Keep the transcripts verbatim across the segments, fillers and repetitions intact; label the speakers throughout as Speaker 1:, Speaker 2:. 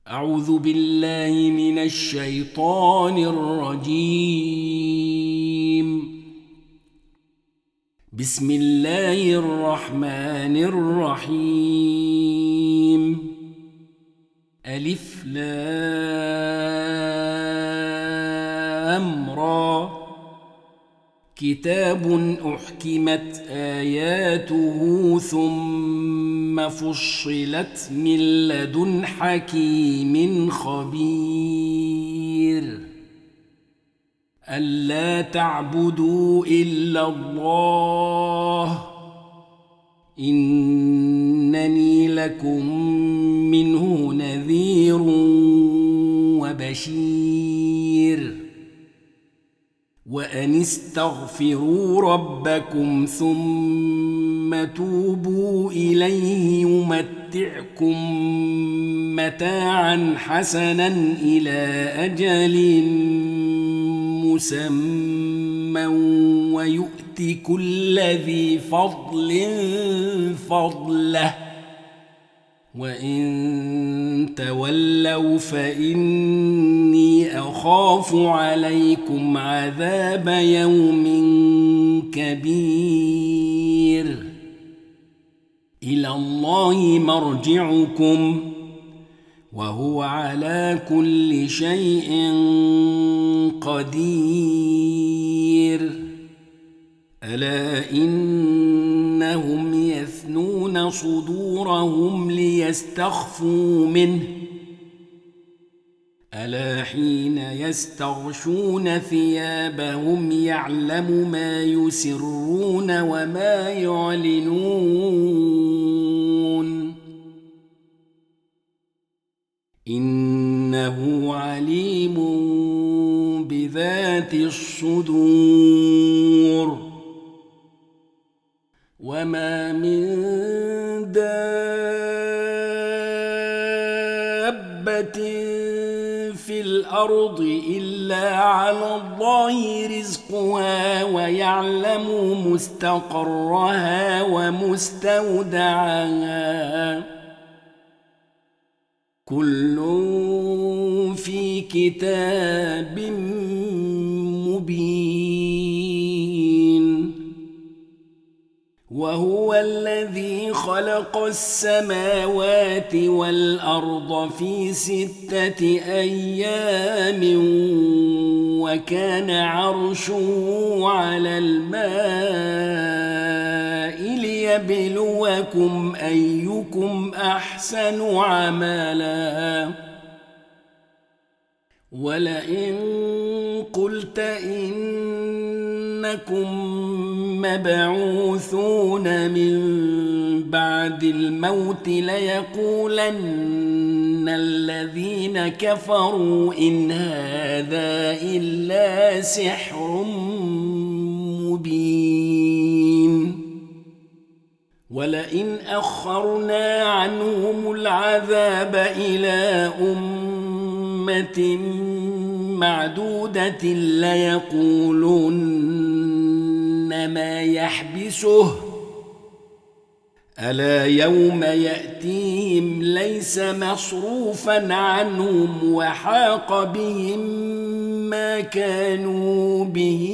Speaker 1: أعوذ بالله من الشيطان الرجيم. بسم الله الرحمن الرحيم. ألف لام را. كتاب أحكمت آياته ثم فصلت من لدن حكيم خبير. ألا تعبدوا إلا الله إنني لكم منه نذير وبشير. وأن استغفروا ربكم ثم توبوا إليه يمتعكم متاعا حسنا إلى أجل مسمى ويؤت كل ذي فضل فضله وإن تولوا فإني أخاف عليكم عذاب يوم كبير. إلى الله مرجعكم وهو على كل شيء قدير. ألا إنهم يثنون صدورهم ليستخفوا منه ألا حين يستغشون ثيابهم يعلم ما يسرون وما يعلنون إنه عليم بذات الصدور. وما من دابة في الأرض إلا على الله رزقها ويعلم مستقرها ومستودعها كل في كتاب مبين. وهو الذي خلق السماوات والأرض في ستة أيام وكان عرشه على الماء ليبلوكم أيكم أحسن عملا. ولئن قلت إنكم مبعوثون من بعد الموت ليقولن الذين كفروا إن هذا إلا سحر مبين. ولئن أخرنا عنهم العذاب إلى أمة معدودة ليقولن ما يحبسه ألا يوم يأتيهم ليس مصروفا عنهم وحاق بهم ما كانوا به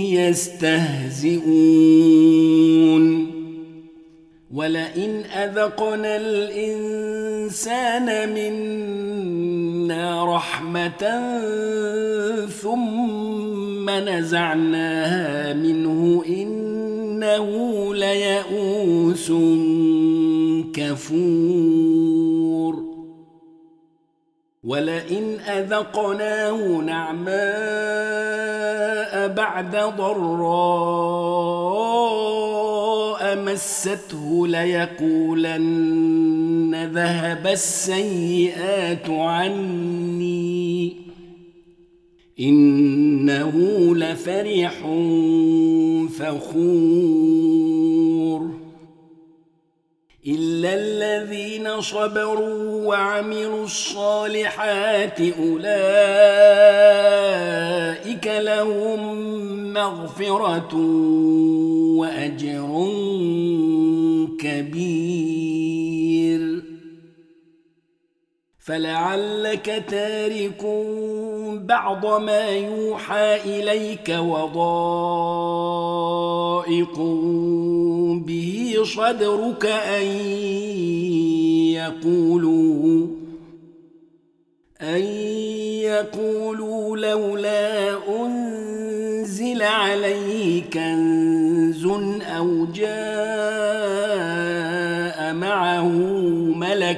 Speaker 1: يستهزئون. ولئن أذقنا الإنسان منا رحمة ثم نزعناها منه إنه ليئوس كفور. ولئن أذقناه نعماء بعد ضراء مسته ليقولن ذهب السيئات عني إنه لفرح فخور. إلا الذين صبروا وعملوا الصالحات أولئك لهم مغفرة وأجر كبير. فلعلك تارك بعض ما يوحى إليك وضائق به صدرك أن يقولوا أن يقولوا لولا أنزل عليه كنز أو جاء معه ملك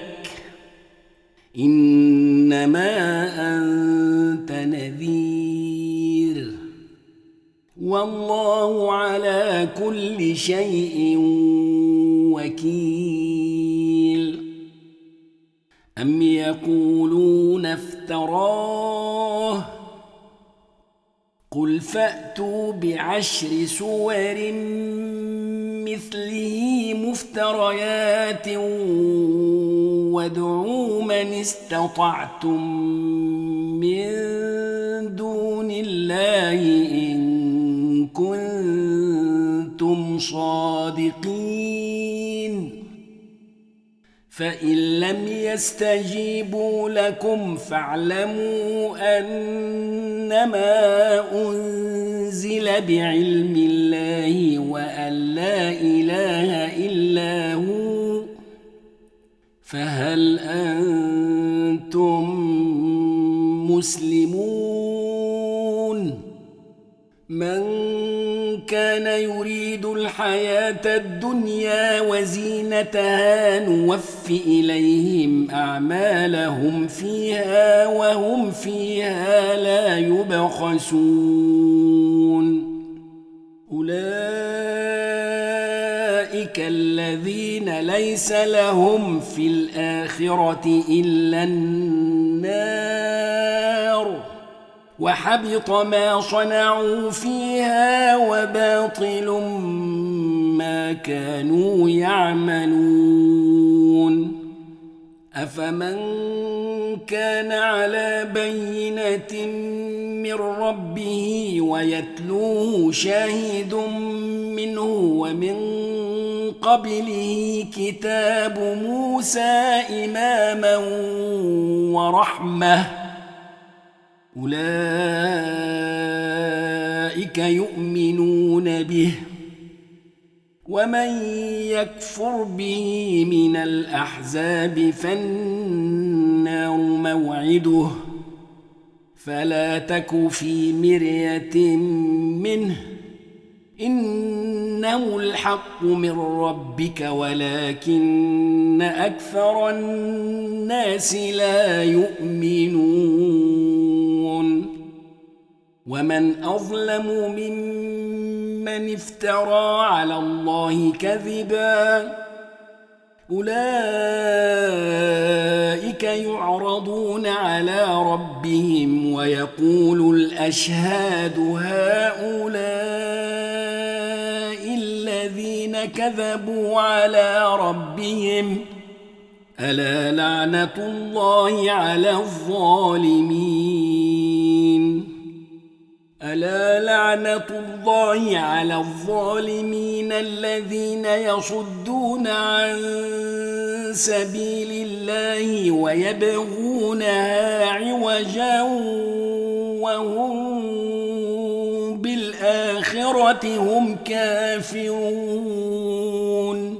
Speaker 1: إنما أنت نذير والله على كل شيء وكيل أم يقولون افتراه قل فأتوا بعشر سور مثله مفتريات وادعوا من استطعتم من دون الله إن كنتم صادقين فإن لم يستجيبوا لكم فاعلموا أنما أنزل بعلم الله وأن لا إله إلا هو فهل أنتم مسلمون من كان يريد الحياة الدنيا وزينتها نوف إليهم أعمالهم فيها وهم فيها لا يبخسون أولئك الذين ليس لهم في الآخرة إلا النار وحبط ما صنعوا فيها وباطل ما كانوا يعملون أفمن كان على بينة من ربه ويتلوه شاهد منه ومن قبله كتاب موسى إماما ورحمة أولئك يؤمنون به ومن يكفر به من الأحزاب فالنار موعده فلا تك في مرية منه إنه الحق من ربك ولكن أكثر الناس لا يؤمنون ومن أظلم ممن افترى على الله كذبا أولئك يعرضون على ربهم ويقول الأشهاد هؤلاء الذين كذبوا على ربهم ألا لعنة الله على الظالمين ألا لعنة الله على الظالمين الذين يصدون عن سبيل الله ويبغونها عوجا وهم بالآخرة هم كافرون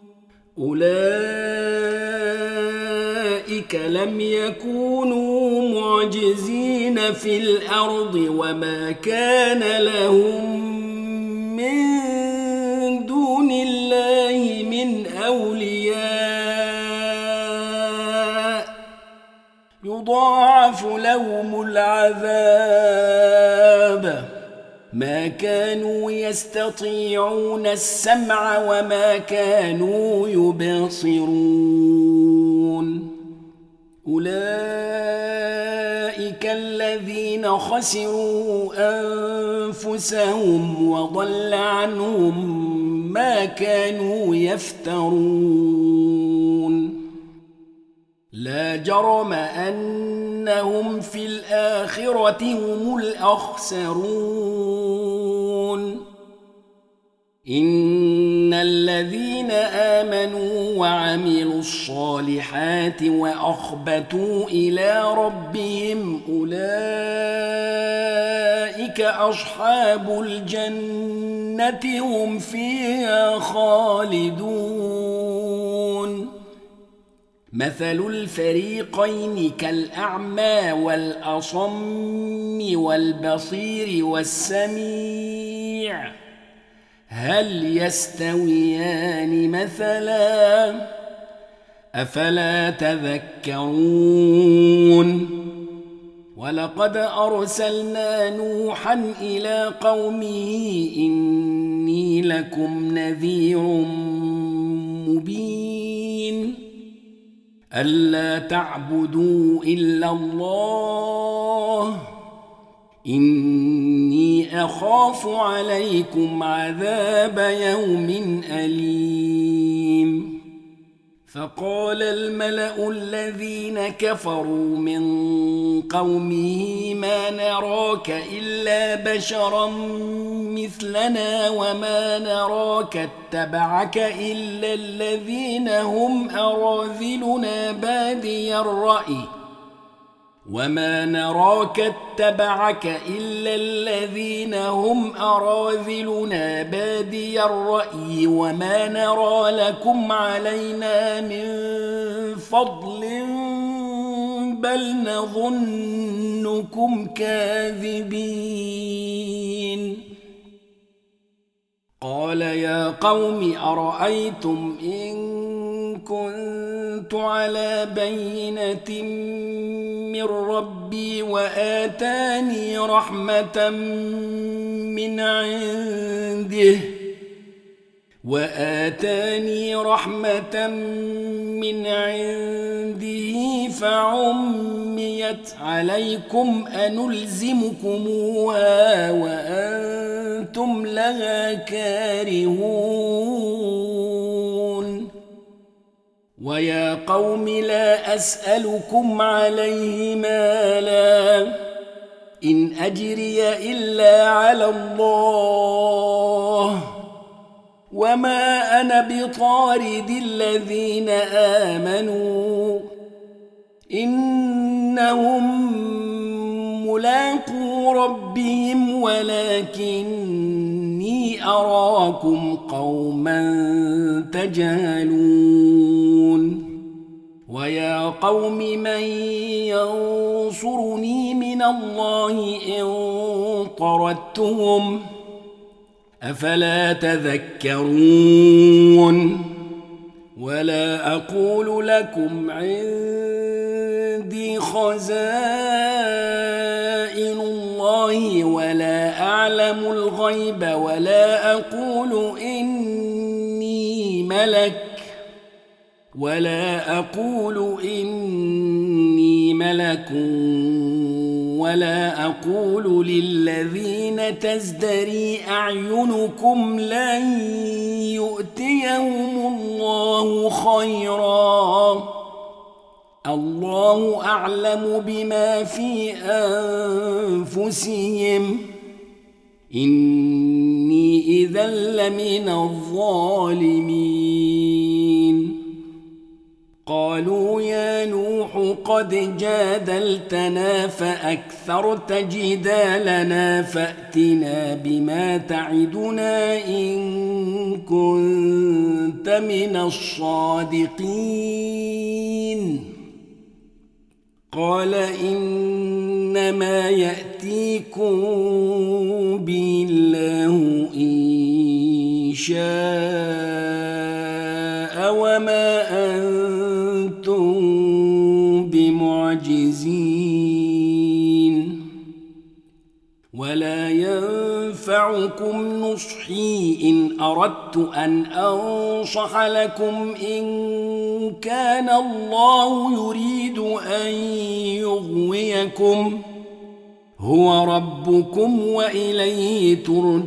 Speaker 1: أولئك لم يكونوا معجزين في الأرض وما كان لهم من دون الله من أولياء يضاعف لهم العذاب ما كانوا يستطيعون السمع وما كانوا يبصرون أولئك الذين خسروا أنفسهم وضل عنهم ما كانوا يفترون لا جرم أنهم في الآخرة هم الأخسرون إن الذين آمنوا وعملوا الصالحات وأخبتوا إلى ربهم أولئك أصحاب الجنة هم فيها خالدون مثل الفريقين كالأعمى والأصم والبصير والسميع هل يستويان مثلا أفلا تذكرون ولقد أرسلنا نوحا إلى قومه إني لكم نذير مبين ألا تعبدوا إلا الله إني أخاف عليكم عذاب يوم أليم فقال الملأ الذين كفروا من قومه ما نراك إلا بشرا مثلنا وما نراك اتبعك إلا الذين هم أراذلنا بادي الرأي وما نراك اتبعك إلا الذين هم أراذلنا بادي الرأي وما نرى لكم علينا من فضل بل نظنكم كاذبين قال يا قوم أرأيتم إن كنت على بينة من ربي وآتاني رحمة من عنده وآتاني رحمة من عنده فعميت عليكم أنلزمكموها وأنتم لها كارهون ويا قوم لا أسألكم عليه مالا إن أجري إلا على الله وما أنا بطارد الذين آمنوا إنهم ملاقو ربهم ولكني أراكم قوما تجهلون ويا قوم من ينصرني من الله إن طردتهم أفلا تذكرون ولا أقول لكم عندي خزائن الله ولا أعلم الغيب ولا أقول إني ملك ولا أقول إني ملك ولا أقول للذين تزدري أعينكم لن يؤتيهم الله خيرا الله أعلم بما في أنفسهم إني إذا لمن الظالمين قالوا يا نوح قد جادلتنا فأكثرت جدالنا فأتنا بما تعدنا إن كنت من الصادقين قال إنما يأتيكم به الله إن شاء وما أنتم بمعجزين ولا ينفعكم نصحي إن أردت أن أنصح لكم إن كان الله يريد أن يغويكم هو ربكم وإليه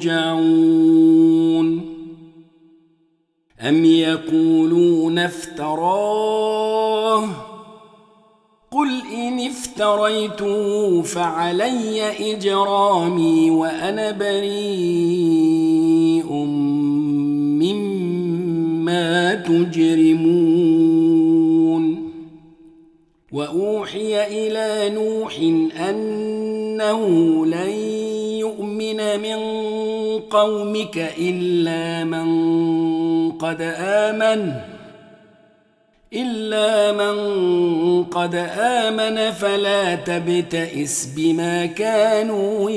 Speaker 1: ترجعون أم يقولون افتراه قل إن افتريته فعلي إجرامي وأنا بريء ما تجرمون وأوحي إلى نوح أنه لن يؤمن من قومك إلا من قد آمن إلا من قد آمن فلا تبتئس بما كانوا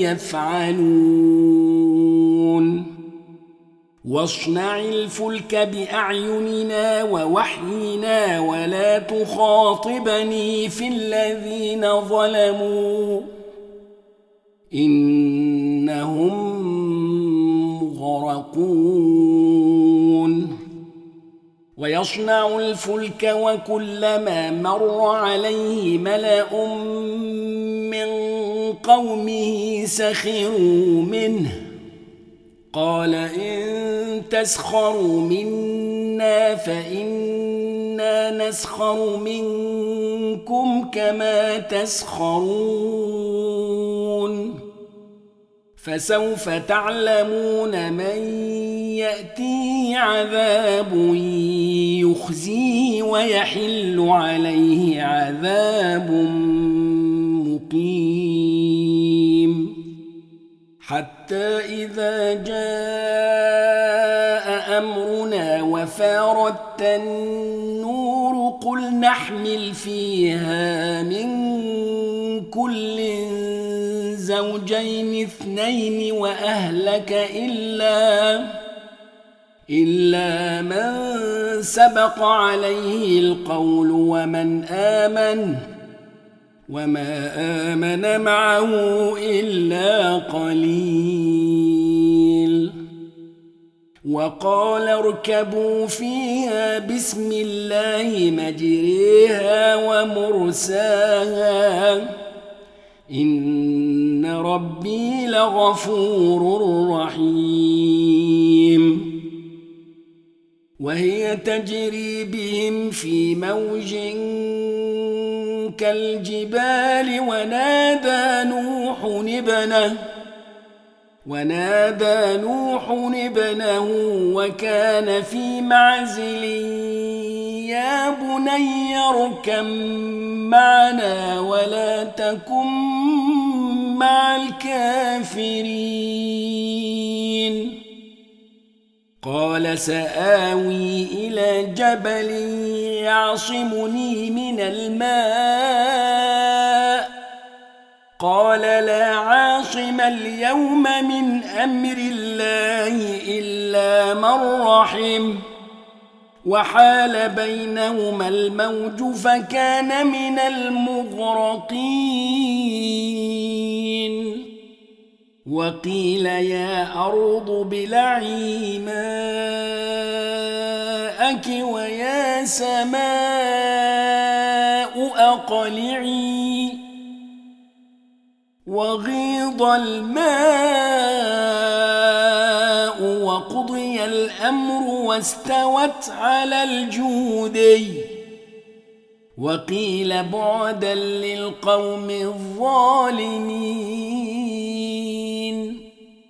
Speaker 1: يفعلون واصنع الفلك بأعيننا ووحينا ولا تخاطبني في الذين ظلموا إنهم مغرقون ويصنع الفلك وكلما مر عليه ملأ من قومه سخروا منه قال إن تسخروا منا فإنا نسخر منكم كما تسخرون فسوف تعلمون من يأتيه عذاب يخزيه ويحل عليه عذاب مقيم حتى إذا جاء أمرنا وفارت النور قل نحمل فيها من كل زوجين اثنين وأهلك إلا إلا من سبق عليه القول ومن آمن وما آمن معه إلا قليل وقال اركبوا فيها بسم الله مجريها ومرساها إن ربي لغفور رحيم وهي تجري بهم في موج كالجبال ونادى نوح ابنه ونادى نوح ابنه وكان في معزل يا بني اركب معنا ولا تكن مع الكافرين قال سآوي إلى جبل يعصمني من الماء قال لا عاصم اليوم من أمر الله إلا من رحم وحال بينهما الموج فكان من المغرقين وقيل يا أرض ابلعي ماءك ويا سماء أقلعي وغيض الماء وقضي الأمر واستوت على الجودي وقيل بعدا للقوم الظالمين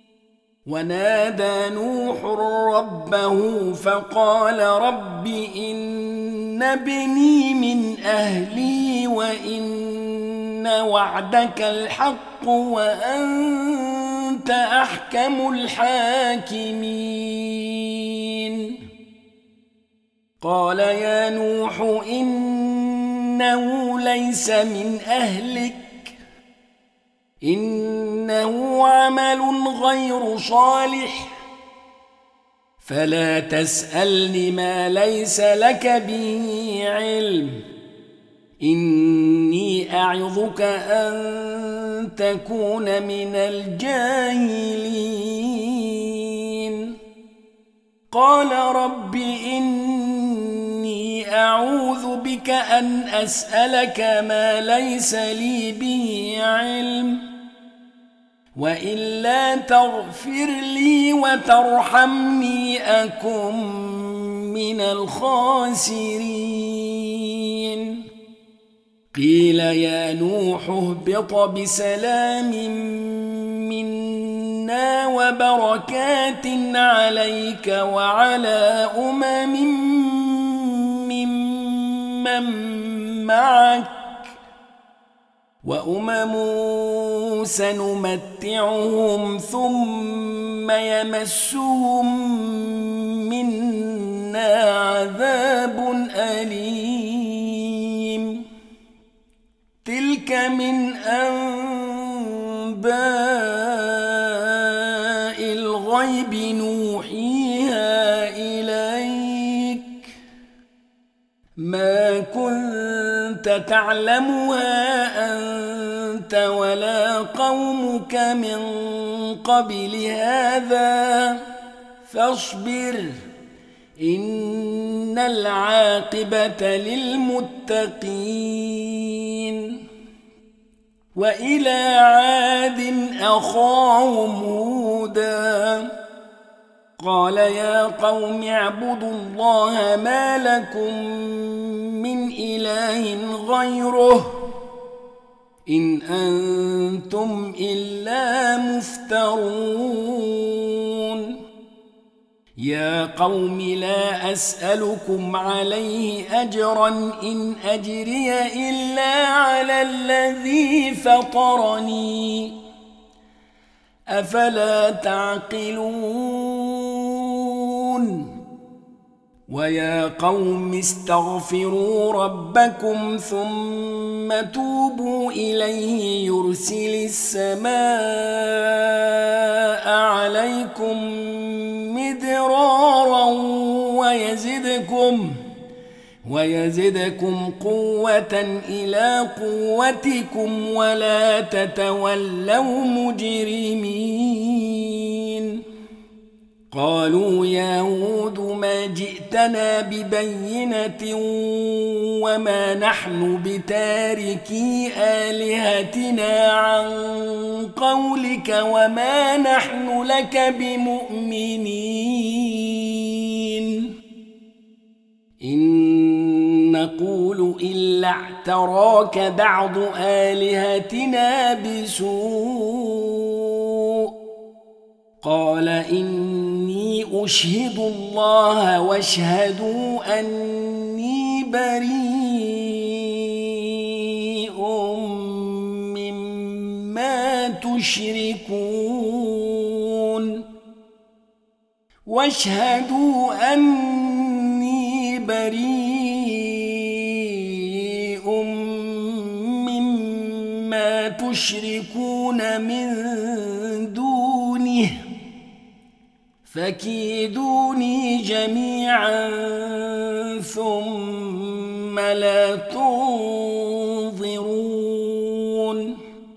Speaker 1: ونادى نوح ربه فقال رب إن ابني من أهلي وإن وعدك الحق وأنت أحكم الحاكمين قال يا نوح إنه ليس من أهلك إنه عمل غير صالح فلا تسألني ما ليس لك به علم إني أعظك أن تكون من الجاهلين قال رب إني أعوذ بك أن أسألك ما ليس لي به علم وإلا تغفر لي وترحمني أكن من الخاسرين قيل يا نوح اهبط بسلام منا وبركات عليك وعلى أمم ممن معك وأمم سنمتعهم ثم يمسهم منا عذاب أليم تلك من أنباء الغيب نوحيها إليك ما كنت تعلمها أنت ولا قومك من قبل هذا فاصبر إن العاقبة للمتقين وإلى عاد أخاهم هودا قال يا قوم اعبدوا الله ما لكم من إله غيره إن أنتم إلا مفترون يا قوم لا أسألكم عليه أجرا إن أجري إلا على الذي فطرني أفلا تعقلون ويا قوم استغفروا ربكم ثم توبوا إليه يرسل السماء عليكم مدرارا ويزدكم ويزدكم قوة إلى قوتكم ولا تتولوا مجرمين قالوا يا هود ما جئتنا ببينة وما نحن بتاركي آلهتنا عن قولك وما نحن لك بمؤمنين إن نقول إلا اعتراك بعض آلهتنا بسوء قال إني أشهد الله واشهدوا أني بريء مما تشركون واشهدوا أني بريء مما تشركون من دونه فكيدوني جميعا ثم لا تنظرون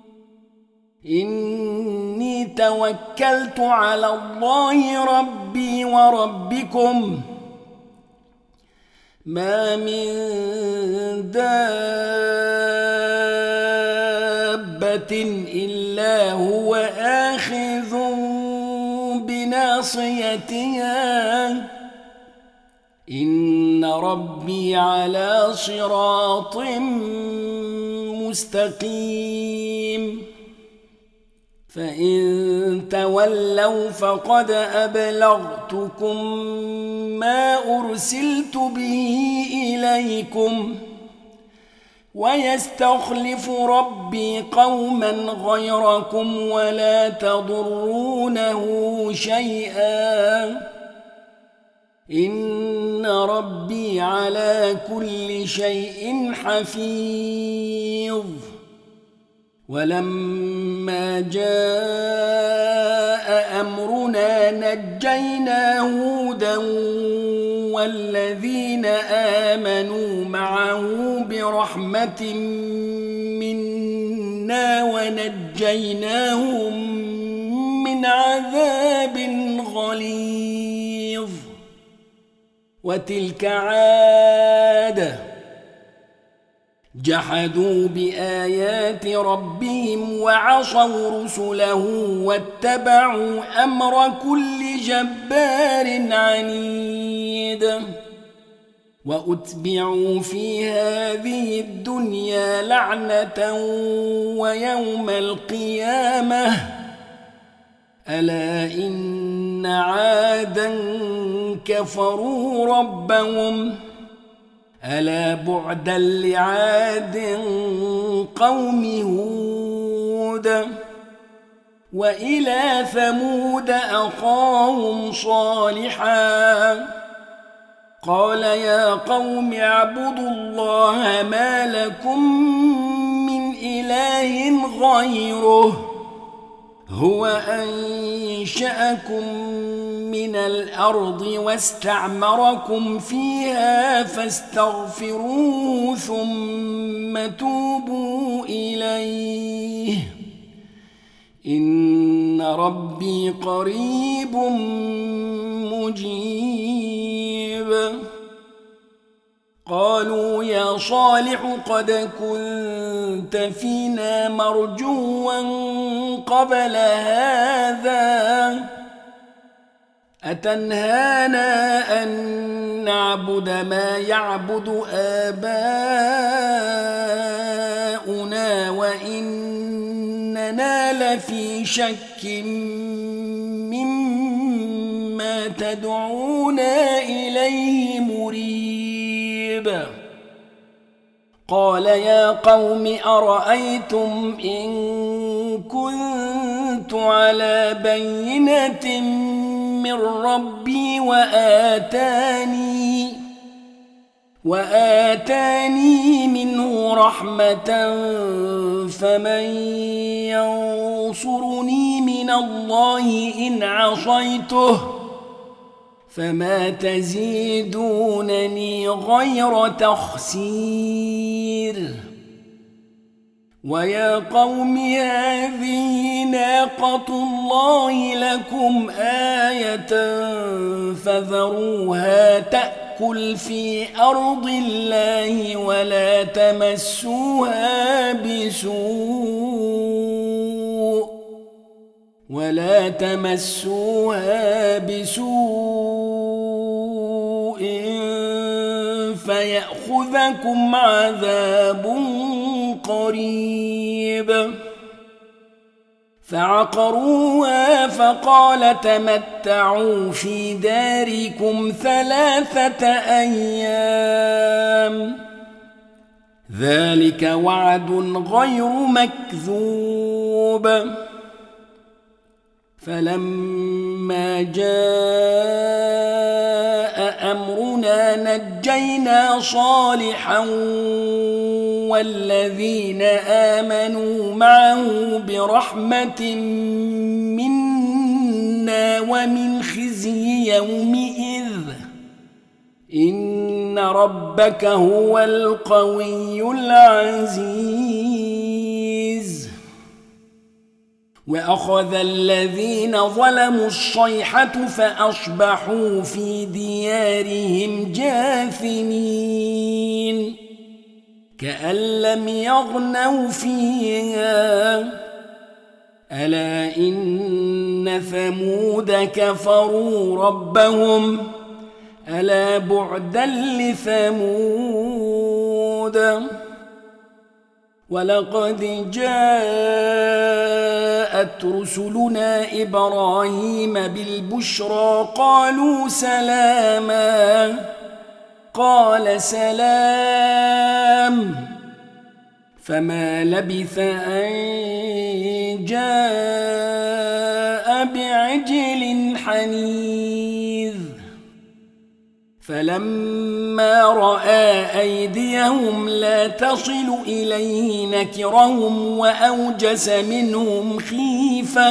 Speaker 1: إني توكلت على الله ربي وربكم ما من دابة إلا هو آخذ بناصيتها إن ربي على صراط مستقيم فإن تولوا فقد أبلغتكم ما أرسلت به إليكم ويستخلف ربي قوما غيركم ولا تضرونه شيئا إن ربي على كل شيء حفيظ ولما جاء أمرنا نجينا هودا والذين آمنوا معه برحمة منا ونجيناهم من عذاب غليظ وتلك عاد جحدوا بآيات ربهم وعصوا رسله واتبعوا أمر كل جبار عنيد وأتبعوا في هذه الدنيا لعنة ويوم القيامة ألا إن عادا كفروا ربهم ألا بعدا لعاد قوم هود وإلى ثمود أخاهم صالحا قال يا قوم اعبدوا الله ما لكم من إله غيره هو أنشأكم من الأرض واستعمركم فيها فاستغفروه ثم توبوا إليه إن ربي قريب مجيب قالوا يا صالح قد كنت فينا مرجوا قبل هذا أتنهانا أن نعبد ما يعبد آباؤنا وإننا لفي شك مما تدعونا إليه مريب قال يا قوم أرأيتم إن كنت على بينة من ربي وآتاني وآتاني منه رحمة فمن ينصرني من الله إن عصيته فما تزيدونني غير تخسير ويا قوم هذه ناقة الله لكم آية فذروها تأكل في أرض الله ولا تمسوها بسوء ولا تمسوها بسوء فيأخذكم عذاب قريب فعقروها فقال تمتعوا في داركم ثلاثة أيام ذلك وعد غير مكذوب فلما جاء أمرنا نجينا صالحا والذين آمنوا معه برحمة منا ومن خزي يومئذ إن ربك هو القوي العزيز وأخذ الذين ظلموا الصيحة فأصبحوا في ديارهم جاثمين كأن لم يغنوا فيها ألا إن ثمود كفروا ربهم ألا بعدا لثمود ولقد جاءت رسلنا إبراهيم بالبشرى قالوا سلاما قال سلام فما لبث أن جاء بعجل حنيذ فلما رأى أيديهم لا تصل إليه نكرهم وأوجس منهم خيفة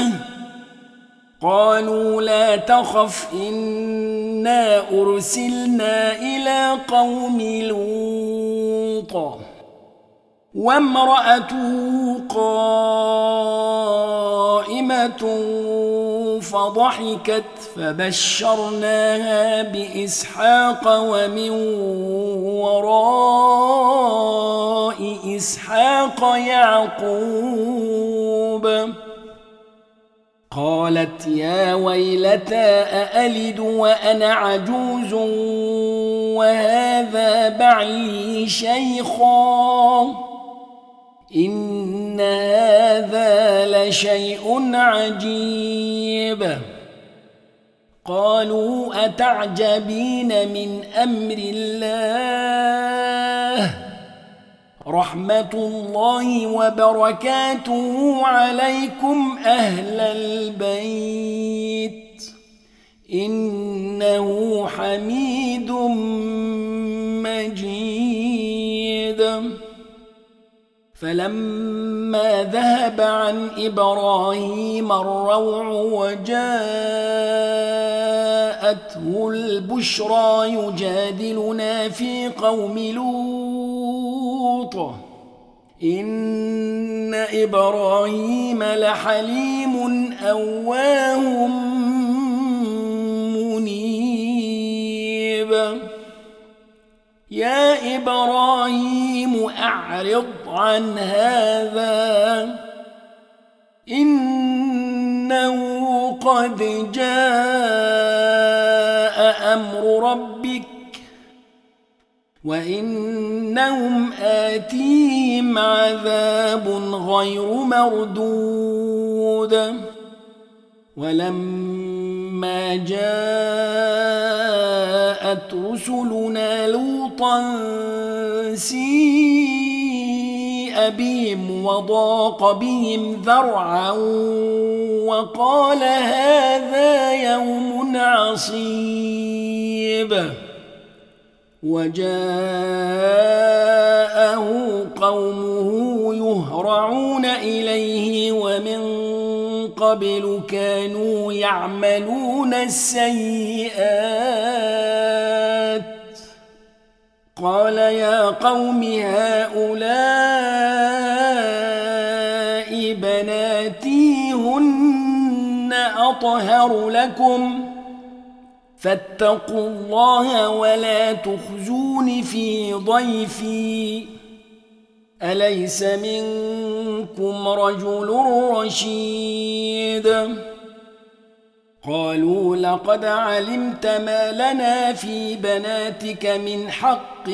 Speaker 1: قالوا لا تخف إنا أرسلنا إلى قوم لوط وامرأته قائمة فضحكت فبشرناها بإسحاق ومن وراء إسحاق يعقوب قالت يا ويلتى أألد وأنا عجوز وهذا بعلي شيخا إن هذا لشيء عجيب قالوا أتعجبين من أمر الله رحمة الله وبركاته عليكم أهل البيت إنه حميد مجيد فلما ذهب عن إبراهيم الروع وجاءته البشرى يجادلنا في قوم لوط إن إبراهيم لحليم أواه منيب يا إبراهيم أعرض عن هذا إنه قد جاء أمر ربك وإنهم آتيهم عذاب غير مردود ولما جاءت رسلنا لوطا سيء بهم وضاق بهم ذرعا وقال هذا يوم عصيب وجاءه قومه يهرعون إليه ومن قبل كانوا يعملون السيئات قال يا قوم هؤلاء بناتي هن أطهر لكم فاتقوا الله ولا تخزون في ضيفي أليس منكم رجل رشيد قالوا لقد علمت ما لنا في بناتك من حق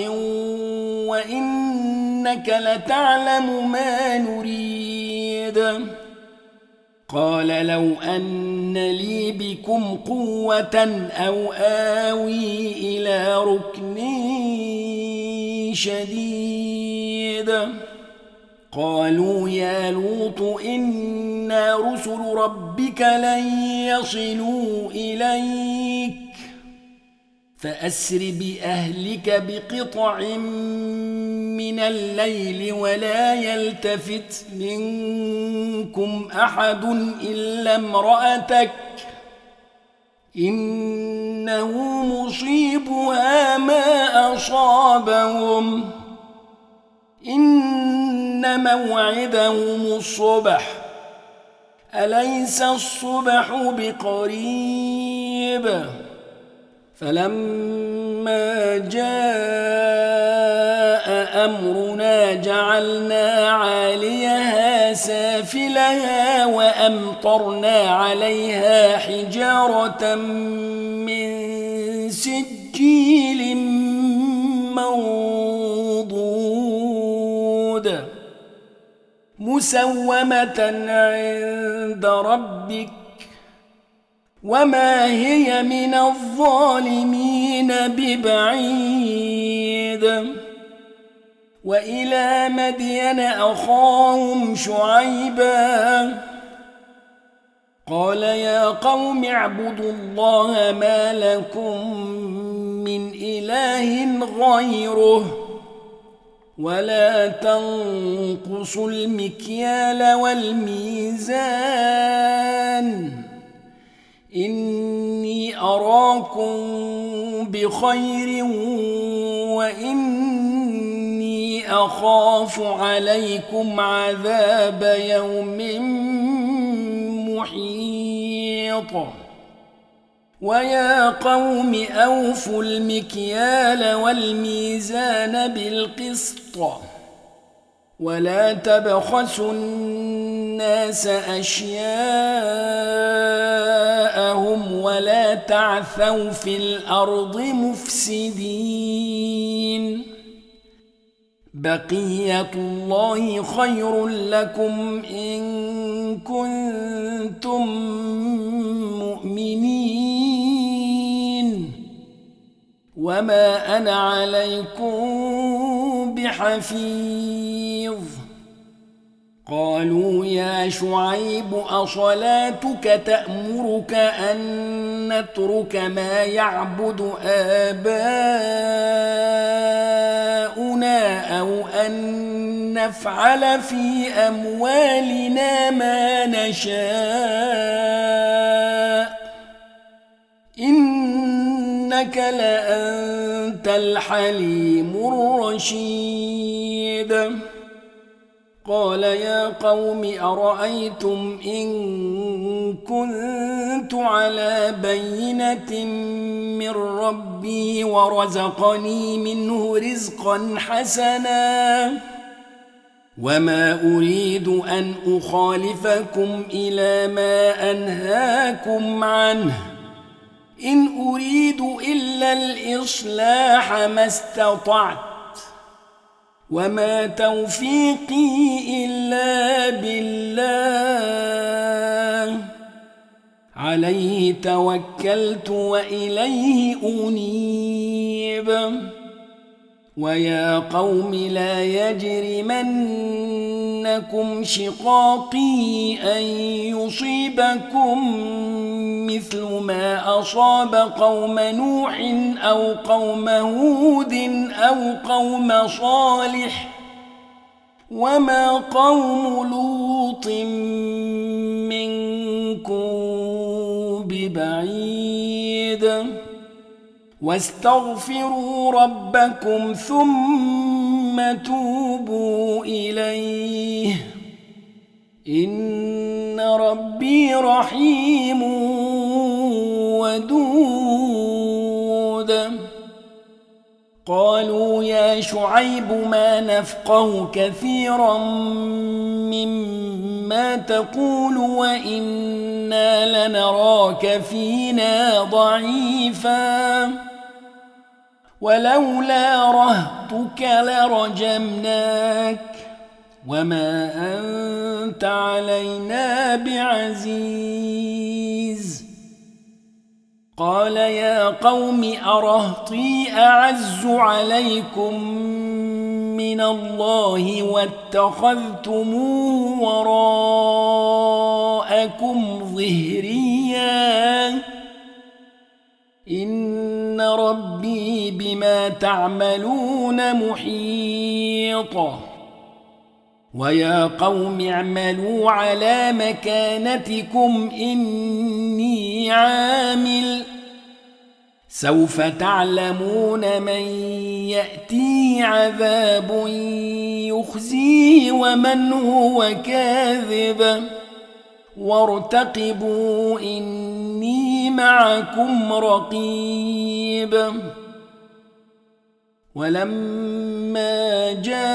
Speaker 1: وإنك لتعلم ما نريد قال لو أن لي بكم قوة أو آوي إلى ركن شديد قالوا يا لوط إنا رسل ربك لن يصلوا إليك فأسر بأهلك بقطع من الليل ولا يلتفت منكم أحد إلا امرأتك إنه مصيبها ما أصابهم إن موعدهم الصبح أليس الصبح بقريب فلما جاء أمرنا جعلنا عاليها سافلها وأمطرنا عليها حجارة من سجيل منضود مسومة عند ربك وما هي من الظالمين ببعيد وإلى مدين أخاهم شعيبا قال يا قوم اعبدوا الله ما لكم من إله غيره ولا تنقصوا المكيال والميزان إني أراكم بخير وإني أخاف عليكم عذاب يوم محيط ويا قوم أوفوا المكيال والميزان بالقسط ولا تبخسوا الناس أشياءهم ولا تعثوا في الأرض مفسدين بقية الله خير لكم إن كنتم مؤمنين وما أنا عليكم بحفيظ قالوا يا شعيب أصلاتك تأمرك أن نترك ما يعبد آباؤنا أو أن نفعل في أموالنا ما نشاء إنك لأنت الحليم الرشيد قال يا قوم أرأيتم إن كنت على بينة من ربي ورزقني منه رزقا حسنا وما أريد أن أخالفكم إلى ما أنهاكم عنه إن أريد إلا الإصلاح ما استطعت وما توفيقي إلا بالله عليه توكلت وإليه أنيب ويا قوم لا يجرمنكم شقاقي أن يصيبكم مثل ما أصاب قوم نوح أو قوم هود أو قوم صالح وما قوم لوط منكم ببعيد واستغفروا ربكم ثم توبوا إليه إن ربي رحيم ودود قالوا يا شعيب ما نفقه كثيرا مما تقول وإنا لنراك فينا ضعيفا ولولا رهطك لرجمناك وما أنت علينا بعزيز قال يا قوم أرهطي أعز عليكم من الله واتخذتموه وراءكم ظهريا إن ربي بما تعملون محيط ويا قوم اعملوا على مكانتكم إني عامل سوف تعلمون من يأتي عذاب يخزيه ومن هو كاذب وارتقبوا إني معكم رقيب ولما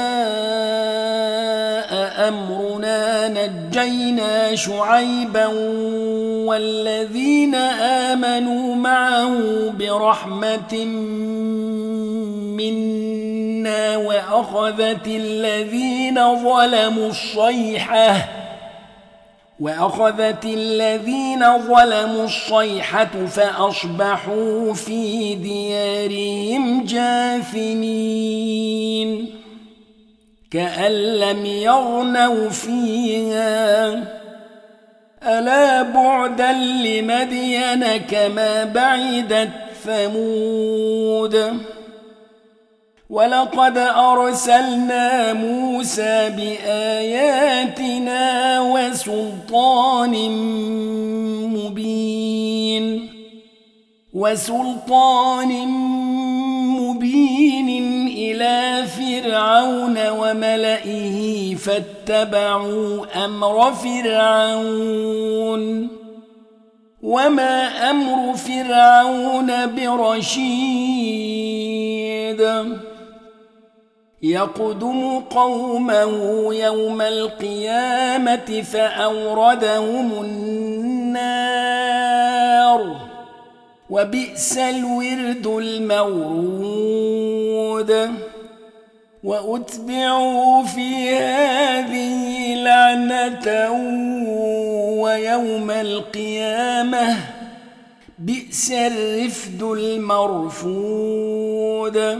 Speaker 1: جاء أمرنا نجينا شعيبا والذين آمنوا معه برحمة منا وأخذت الذين ظلموا الصيحة وأخذت الذين ظلموا الصيحة فأصبحوا في ديارهم جاثمين كأن لم يغنوا فيها ألا بعدا لمدين كما بعدت ثمود ولقد أرسلنا موسى بآياتنا وسلطان مبين وسلطان مبين إلى فرعون وملئه فاتبعوا أمر فرعون وما أمر فرعون برشيد يقدم قومه يوم القيامة فأوردهم النار وبئس الورد المورود وأتبعوا في هذه لعنة ويوم القيامة بئس الرفد المرفود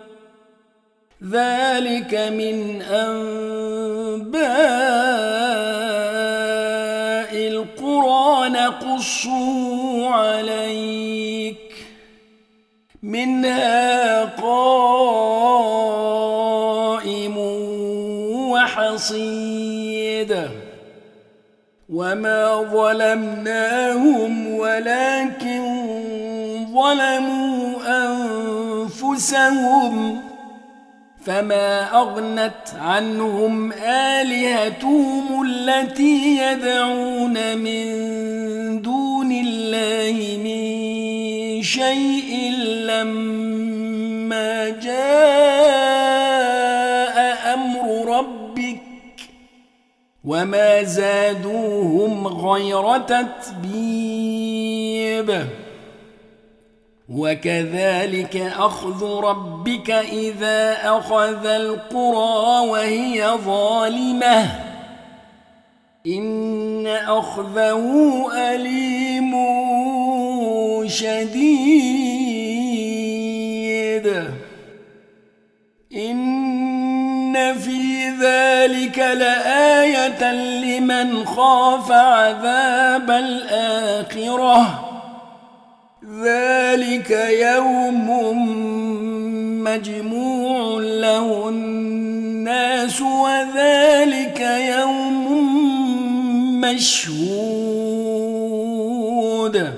Speaker 1: ذلك من أنباء القرى نقصه عليك منها قائم وحصيد وما ظلمناهم ولكن ظلموا أنفسهم فما أغنت عنهم آلهتهم التي يدعون من دون الله من شيء لما جاء أمر ربك وما زادوهم غير تتبيب وكذلك أخذ ربك إذا أخذ القرى وهي ظالمة إن أخذه أليم شديد إن في ذلك لآية لمن خاف عذاب الآخرة ذلك يوم مجموع له الناس وذلك يوم مشهود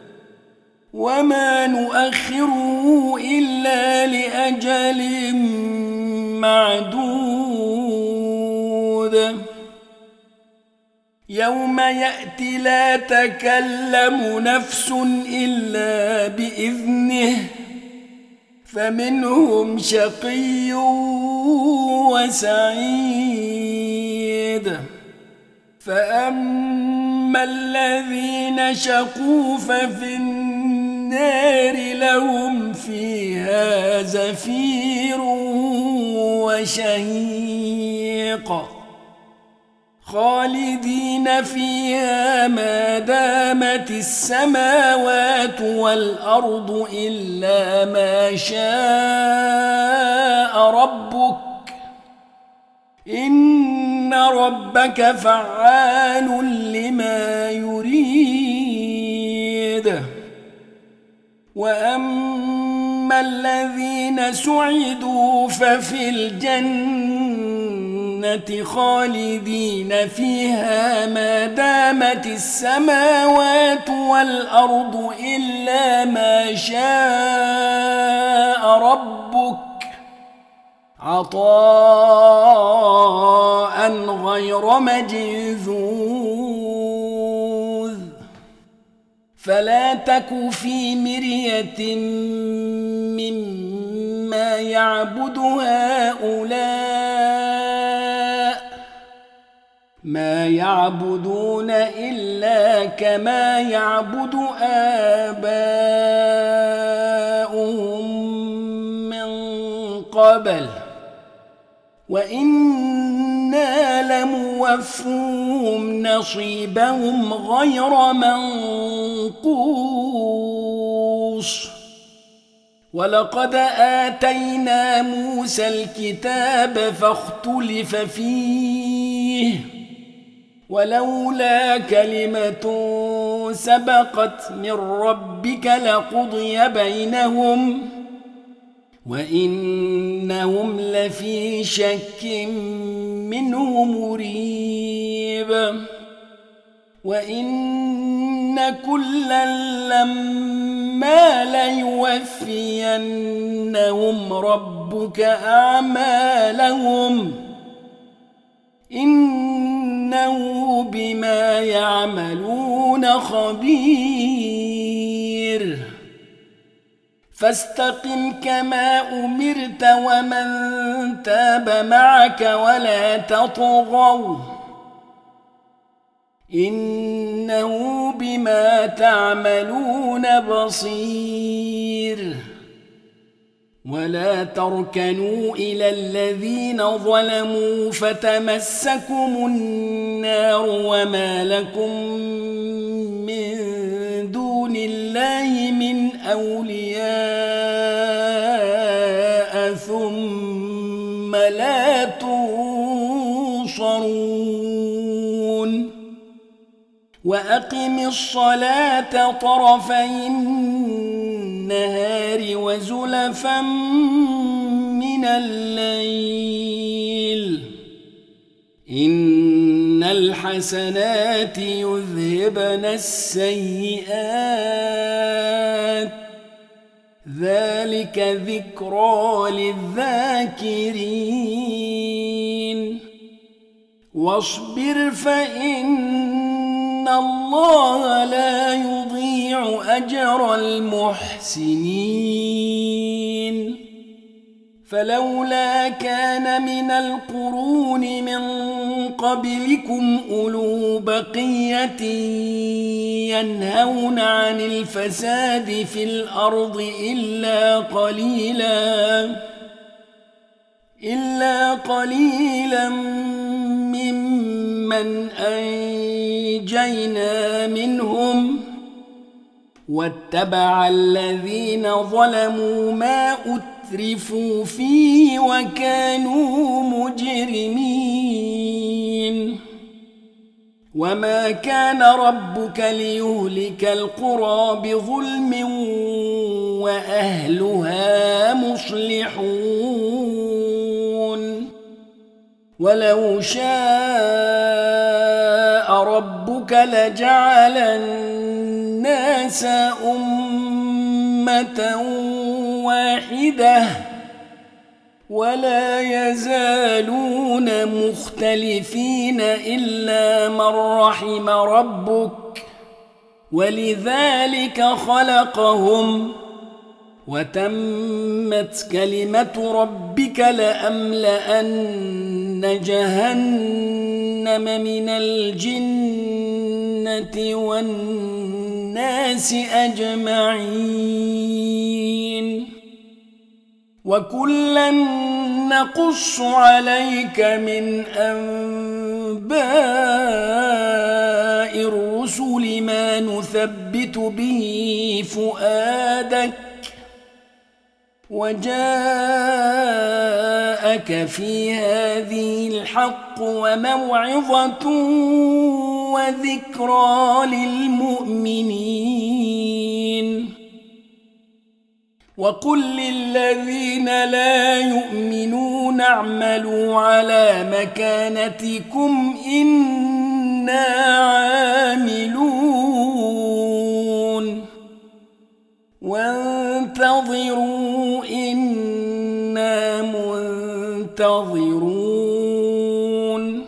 Speaker 1: وما نؤخره إلا لأجل معدود يوم يأتي لا تكلم نفس إلا بإذنه فمنهم شقي وسعيد فأما الذين شقوا ففي النار لهم فيها زفير وشهيق خالدين فيها ما دامت السماوات والأرض إلا ما شاء ربك إن ربك فعال لما يريد وأما الذين سعدوا ففي الجنة خالدين فيها ما دامت السماوات والأرض إلا ما شاء ربك عطاء غير مجذوذ فلا تك في مرية مما يعبد هؤلاء ما يعبدون إلا كما يعبد آباؤهم من قبل وإنا لموفوهم نصيبهم غير منقوص ولقد آتينا موسى الكتاب فاختلف فيه ولولا كلمة سبقت من ربك لقضي بينهم وإنهم لفي شك منه مريب وإن كلا لما ليوفينهم ربك أعمالهم إنه بما يعملون خبير فاستقم كما أمرت ومن تاب معك ولا تطغوا إنه بما تعملون بصير ولا تركنوا إلى الذين ظلموا فتمسكم النار وما لكم من دون الله من أولياء ثم لا تنصرون وأقم الصلاة طرفي النهار وزلفا من الليل إن الحسنات يذهبن السيئات ذلك ذكرى للذاكرين واصبر فإن الله لا يضيع أجر المحسنين فلولا كان من القرون من قبلكم أولو بقية ينهون عن الفساد في الأرض إلا قليلا إلا قليلا ممن أنجينا منهم واتبع الذين ظلموا ما أترفوا فيه وكانوا مجرمين وما كان ربك ليهلك القرى بظلم وأهلها مصلحون ولو شاء ربك لجعل الناس أمة واحدة ولا يزالون مختلفين إلا من رحم ربك ولذلك خلقهم وتمت كلمة ربك لأملأن جهنم من الجنة والناس أجمعين وكلا نقص عليك من أنباء الرسل ما نثبت به فؤادك وجاءك في هذه الحق وموعظة وذكرى للمؤمنين وقل للذين لا يؤمنون اعملوا على مكانتكم إنا عاملون وانتظروا إنا منتظرون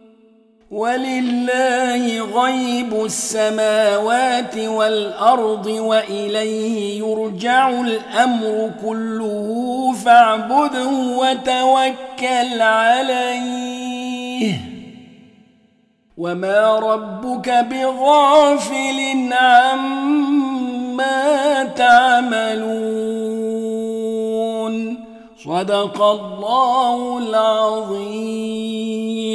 Speaker 1: ولله غيب السماوات والأرض وإليه يرجع الأمر كله فاعبده وتوكل عليه وما ربك بغافل عما تعملون صدق الله العظيم.